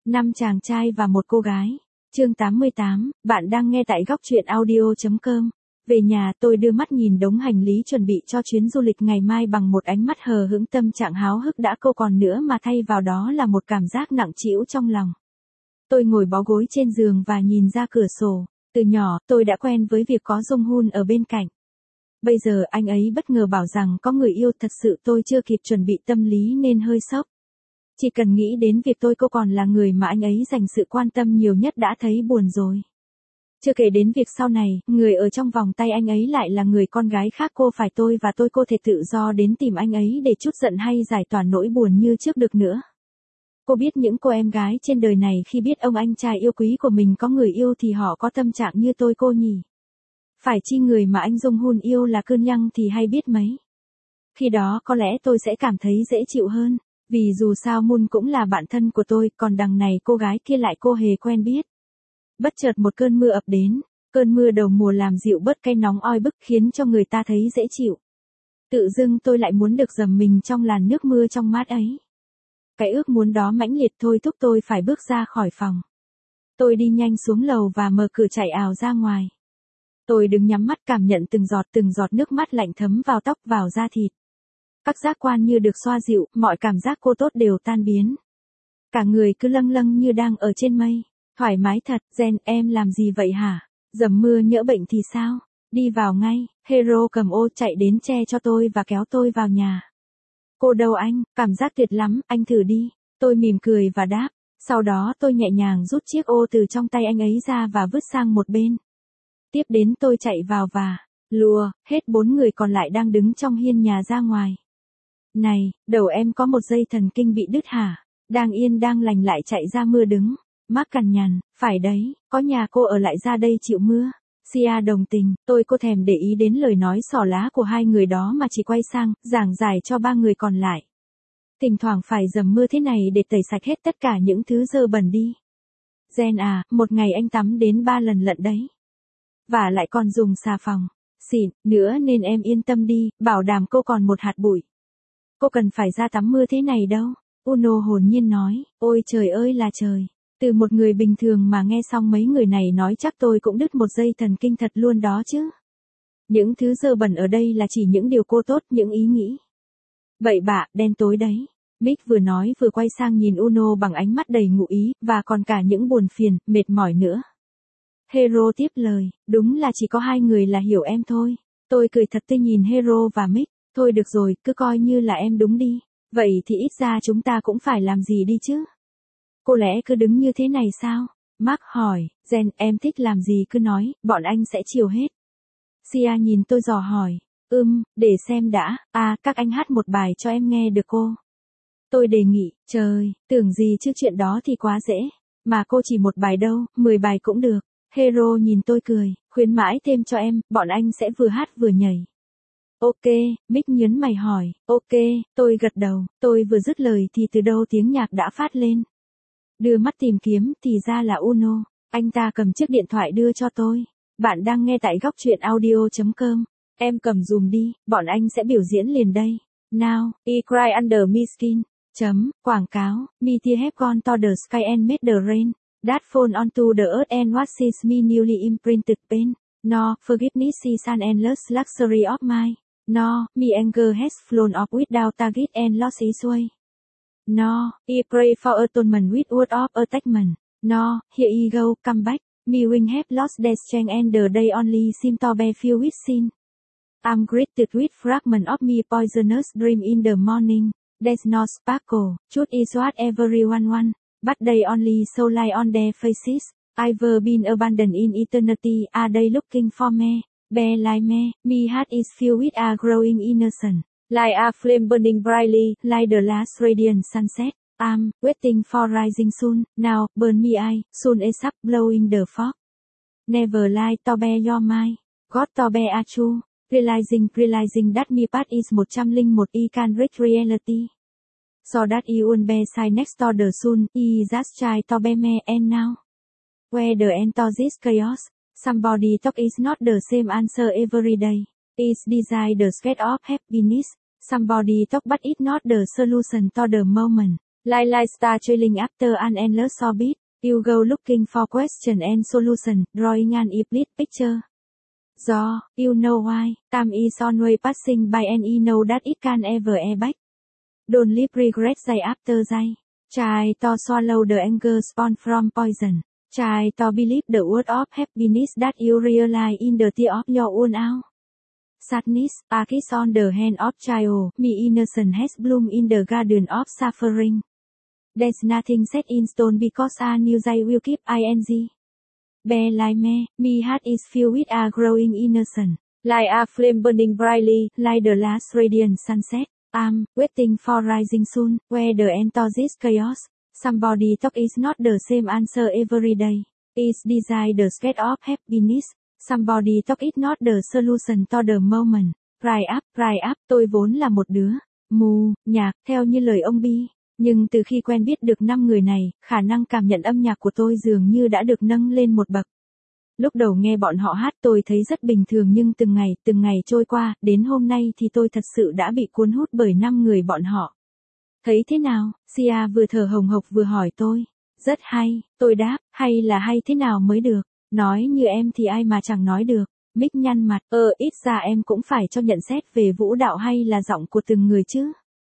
5 chàng trai và một cô gái. Chương 88, bạn đang nghe tại góc truyện audio.com. Về nhà tôi đưa mắt nhìn đống hành lý chuẩn bị cho chuyến du lịch ngày mai bằng một ánh mắt hờ hững, tâm trạng háo hức đã không còn nữa mà thay vào đó là một cảm giác nặng trĩu trong lòng. Tôi ngồi bó gối trên giường và nhìn ra cửa sổ. Từ nhỏ, tôi đã quen với việc có Jong Hun ở bên cạnh. Bây giờ anh ấy bất ngờ bảo rằng có người yêu, thật sự tôi chưa kịp chuẩn bị tâm lý nên hơi sốc. Chỉ cần nghĩ đến việc tôi cô còn là người mà anh ấy dành sự quan tâm nhiều nhất đã thấy buồn rồi. Chưa kể đến việc sau này, người ở trong vòng tay anh ấy lại là người con gái khác, cô phải tôi và tôi cô thể tự do đến tìm anh ấy để trút giận hay giải tỏa nỗi buồn như trước được nữa. Cô biết những cô em gái trên đời này khi biết ông anh trai yêu quý của mình có người yêu thì họ có tâm trạng như tôi cô nhỉ? Phải chi người mà anh Jong Hun yêu là Cơn Nhăng thì hay biết mấy. Khi đó có lẽ tôi sẽ cảm thấy dễ chịu hơn, vì dù sao Moon cũng là bạn thân của tôi, còn đằng này cô gái kia lại cô hề quen biết. Bất chợt một cơn mưa ập đến, cơn mưa đầu mùa làm dịu bớt cái nóng oi bức khiến cho người ta thấy dễ chịu. Tự dưng tôi lại muốn được dầm mình trong làn nước mưa trong mát ấy. Cái ước muốn đó mãnh liệt thôi thúc tôi phải bước ra khỏi phòng. Tôi đi nhanh xuống lầu và mở cửa chạy ào ra ngoài. Tôi đứng nhắm mắt cảm nhận từng giọt nước mắt lạnh thấm vào tóc vào da thịt. Các giác quan như được xoa dịu, mọi cảm giác cô tốt đều tan biến. Cả người cứ lâng lâng như đang ở trên mây. Thoải mái thật. Jen, em làm gì vậy hả? Dầm mưa nhỡ bệnh thì sao? Đi vào ngay. Hero cầm ô chạy đến che cho tôi và kéo tôi vào nhà. Cô đâu anh? Cảm giác tuyệt lắm, anh thử đi. Tôi mỉm cười và đáp. Sau đó tôi nhẹ nhàng rút chiếc ô từ trong tay anh ấy ra và vứt sang một bên. Tiếp đến tôi chạy vào và lùa hết 4 người còn lại đang đứng trong hiên nhà ra ngoài. Này, đầu em có một dây thần kinh bị đứt hả? Đang yên đang lành lại chạy ra mưa đứng. Mark cằn nhằn, phải đấy, có nhà cô ở lại ra đây chịu mưa. Sia đồng tình, tôi cô thèm để ý đến lời nói xỏ lá của hai người đó mà chỉ quay sang, giảng giải cho 3 người còn lại. Thỉnh thoảng phải dầm mưa thế này để tẩy sạch hết tất cả những thứ dơ bẩn đi. Jen à, một ngày anh tắm đến 3 lần lận đấy. Và lại còn dùng xà phòng xịn nữa nên em yên tâm đi, bảo đảm cô còn một hạt bụi. Cô cần phải ra tắm mưa thế này đâu. Uno hồn nhiên nói, ôi trời ơi là trời. Từ một người bình thường mà nghe xong mấy người này nói chắc tôi cũng đứt một dây thần kinh thật luôn đó chứ. Những thứ dơ bẩn ở đây là chỉ những điều cô tốt, những ý nghĩ. Bậy bạ, đen tối đấy. Mick vừa nói vừa quay sang nhìn Uno bằng ánh mắt đầy ngụ ý, và còn cả những buồn phiền, mệt mỏi nữa. Hero tiếp lời, đúng là chỉ có 2 người là hiểu em thôi. Tôi cười thật tươi nhìn Hero và Mick, thôi được rồi, cứ coi như là em đúng đi. Vậy thì ít ra chúng ta cũng phải làm gì đi chứ? Cô lẽ cứ đứng như thế này sao? Mark hỏi, Jen, em thích làm gì cứ nói, bọn anh sẽ chiều hết. Sia nhìn tôi dò hỏi, để xem đã, các anh hát một bài cho em nghe được cô. Tôi đề nghị, trời, tưởng gì chứ chuyện đó thì quá dễ. Mà cô chỉ một bài đâu, 10 bài cũng được. Hero nhìn tôi cười, khuyến mãi thêm cho em, bọn anh sẽ vừa hát vừa nhảy. Ok, Mick nhớn mày hỏi, ok, tôi gật đầu, tôi vừa dứt lời thì từ đâu tiếng nhạc đã phát lên. Đưa mắt tìm kiếm thì ra là Uno, anh ta cầm chiếc điện thoại đưa cho tôi. Bạn đang nghe tại góc truyện audio.com, em cầm dùm đi, bọn anh sẽ biểu diễn liền đây. Now, I cry under my skin. Quảng cáo, me tear have gone to the sky and made the rain. That fall onto the earth and washes me newly imprinted pain. No, forgiveness is an endless luxury of mine. No, me anger has flown off without target and lost its way. No, I pray for atonement with word of attachment. No, here you go, come back. Me wing have lost their strength and the day only seem to be filled with sin. I'm greeted with fragment of me poisonous dream in the morning. There's no sparkle, truth is what everyone want, but they only show light on their faces. I've been abandoned in eternity, are they looking for me? Bear like me heart is filled with a growing innocence. Like a flame burning brightly, like the last radiant sunset. I'm waiting for rising soon, now, burn me eye, soon is up blowing the fog. Never lie to bear your mind, got to bear a true. Realizing that me part is 101 I can reach reality. So that I won't be side next to the sun, I just try to be me and now. Where the end to this chaos, somebody talk is not the same answer every day. It's desire the state of happiness. Somebody talk but it's not the solution to the moment. Lifestyle trailing after an endless orbit. You go looking for question and solution, drawing an iplit picture. You know why, time is always passing by and you know that it can ever back. Don't live regret day after day. Try to swallow the anger spawn from poison. Try to believe the word of happiness that you realize in the tear of your own eye. Sadness, a kiss on the hand of child, me innocent has bloomed in the garden of suffering. There's nothing set in stone because a new day will keep ing. Bear like me heart is filled with a growing innocence. Like a flame burning brightly, like the last radiant sunset. I'm waiting for rising soon, where the end to this chaos. Somebody talk is not the same answer every day. It's desire the state of happiness. Somebody talk is not the solution to the moment. Pride up, tôi vốn là một đứa mù nhạc, theo như lời ông Bi. Nhưng từ khi quen biết được 5 người này, khả năng cảm nhận âm nhạc của tôi dường như đã được nâng lên một bậc. Lúc đầu nghe bọn họ hát tôi thấy rất bình thường nhưng từng ngày trôi qua, đến hôm nay thì tôi thật sự đã bị cuốn hút bởi 5 người bọn họ. Thấy thế nào? Sia vừa thở hồng hộc vừa hỏi tôi. Rất hay, tôi đáp, hay là hay thế nào mới được. Nói như em thì ai mà chẳng nói được. Mick nhăn mặt, ít ra em cũng phải cho nhận xét về vũ đạo hay là giọng của từng người chứ.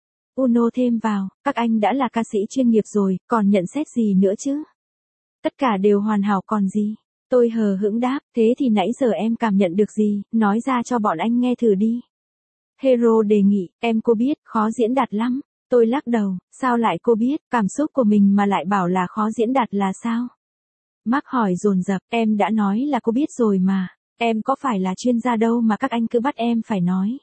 Uno thêm vào, các anh đã là ca sĩ chuyên nghiệp rồi, còn nhận xét gì nữa chứ? Tất cả đều hoàn hảo còn gì? Tôi hờ hững đáp, thế thì nãy giờ em cảm nhận được gì, nói ra cho bọn anh nghe thử đi. Hero đề nghị, em cô biết, khó diễn đạt lắm. Tôi lắc đầu, sao lại cô biết, cảm xúc của mình mà lại bảo là khó diễn đạt là sao? Mark hỏi dồn dập, em đã nói là cô biết rồi mà. Em có phải là chuyên gia đâu mà các anh cứ bắt em phải nói.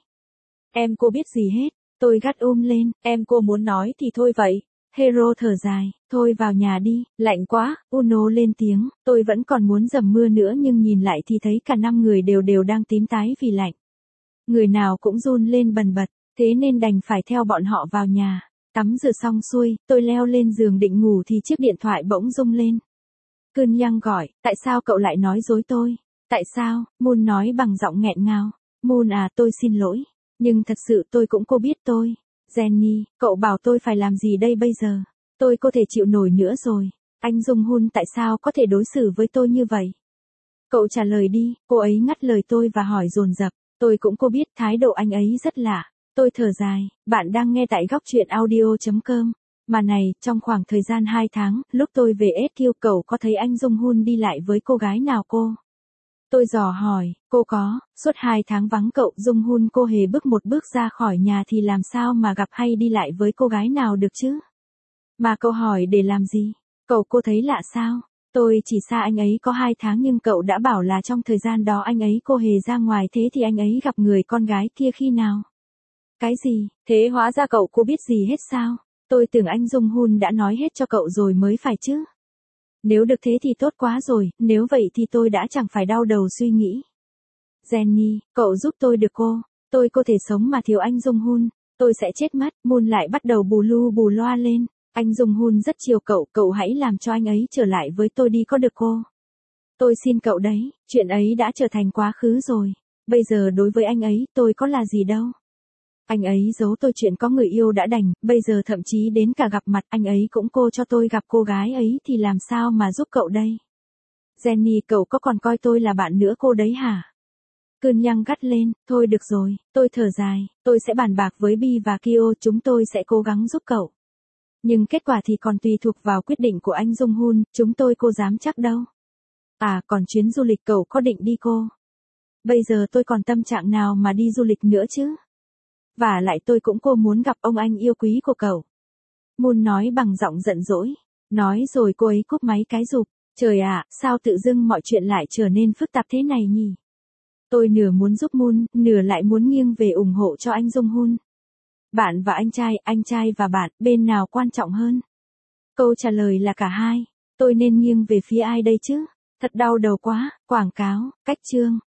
Em cô biết gì hết. Tôi gắt lên, em cô muốn nói thì thôi vậy. Hero thở dài, thôi vào nhà đi, lạnh quá, Uno lên tiếng, tôi vẫn còn muốn dầm mưa nữa nhưng nhìn lại thì thấy cả 5 người đều đang tím tái vì lạnh. Người nào cũng run lên bần bật, thế nên đành phải theo bọn họ vào nhà. Tắm rửa xong xuôi, tôi leo lên giường định ngủ thì chiếc điện thoại bỗng rung lên. Cơn Yang gọi, tại sao cậu lại nói dối tôi? Tại sao? Moon nói bằng giọng nghẹn ngào. Moon à, tôi xin lỗi. Nhưng thật sự tôi cũng cô biết tôi. Jenny, cậu bảo tôi phải làm gì đây bây giờ? Tôi có thể chịu nổi nữa rồi. Anh Jung-hun tại sao có thể đối xử với tôi như vậy? Cậu trả lời đi, cô ấy ngắt lời tôi và hỏi dồn dập. Tôi cũng cô biết thái độ anh ấy rất lạ. Tôi thở dài, bạn đang nghe tại góc truyện audio.com. Mà này, trong khoảng thời gian 2 tháng, lúc tôi về SQ cậu có thấy anh Jung-hun đi lại với cô gái nào cô? Tôi dò hỏi, cô có, suốt 2 tháng vắng cậu Jung-hun cô hề bước một bước ra khỏi nhà thì làm sao mà gặp hay đi lại với cô gái nào được chứ? Mà cậu hỏi để làm gì? Cậu cô thấy lạ sao? Tôi chỉ xa anh ấy có 2 tháng nhưng cậu đã bảo là trong thời gian đó anh ấy cô hề ra ngoài thế thì anh ấy gặp người con gái kia khi nào? Cái gì? Thế hóa ra cậu cô biết gì hết sao? Tôi tưởng anh Jung-hun đã nói hết cho cậu rồi mới phải chứ. Nếu được thế thì tốt quá rồi, nếu vậy thì tôi đã chẳng phải đau đầu suy nghĩ. Jenny, cậu giúp tôi được cô. Tôi có thể sống mà thiếu anh Jung-hun. Tôi sẽ chết mất. Moon lại bắt đầu bù lu bù loa lên. Anh Jung-hun rất chiều cậu hãy làm cho anh ấy trở lại với tôi đi có được cô. Tôi xin cậu đấy, chuyện ấy đã trở thành quá khứ rồi. Bây giờ đối với anh ấy tôi có là gì đâu. Anh ấy giấu tôi chuyện có người yêu đã đành, bây giờ thậm chí đến cả gặp mặt anh ấy cũng cô cho tôi gặp cô gái ấy thì làm sao mà giúp cậu đây? Jenny cậu có còn coi tôi là bạn nữa cô đấy hả? Cơn Yang gắt lên, thôi được rồi, tôi thở dài, tôi sẽ bàn bạc với Bi và Kyo chúng tôi sẽ cố gắng giúp cậu. Nhưng kết quả thì còn tùy thuộc vào quyết định của anh Jung-hun, chúng tôi cô dám chắc đâu. À còn chuyến du lịch cậu có định đi cô? Bây giờ tôi còn tâm trạng nào mà đi du lịch nữa chứ? Và lại tôi cũng cô muốn gặp ông anh yêu quý của cậu. Moon nói bằng giọng giận dỗi. Nói rồi cô ấy cúp máy cái rụp. Trời ạ, sao tự dưng mọi chuyện lại trở nên phức tạp thế này nhỉ? Tôi nửa muốn giúp Moon, nửa lại muốn nghiêng về ủng hộ cho anh Jung-hun. Bạn và anh trai và bạn, bên nào quan trọng hơn? Câu trả lời là cả hai. Tôi nên nghiêng về phía ai đây chứ? Thật đau đầu quá, quảng cáo, cách chương.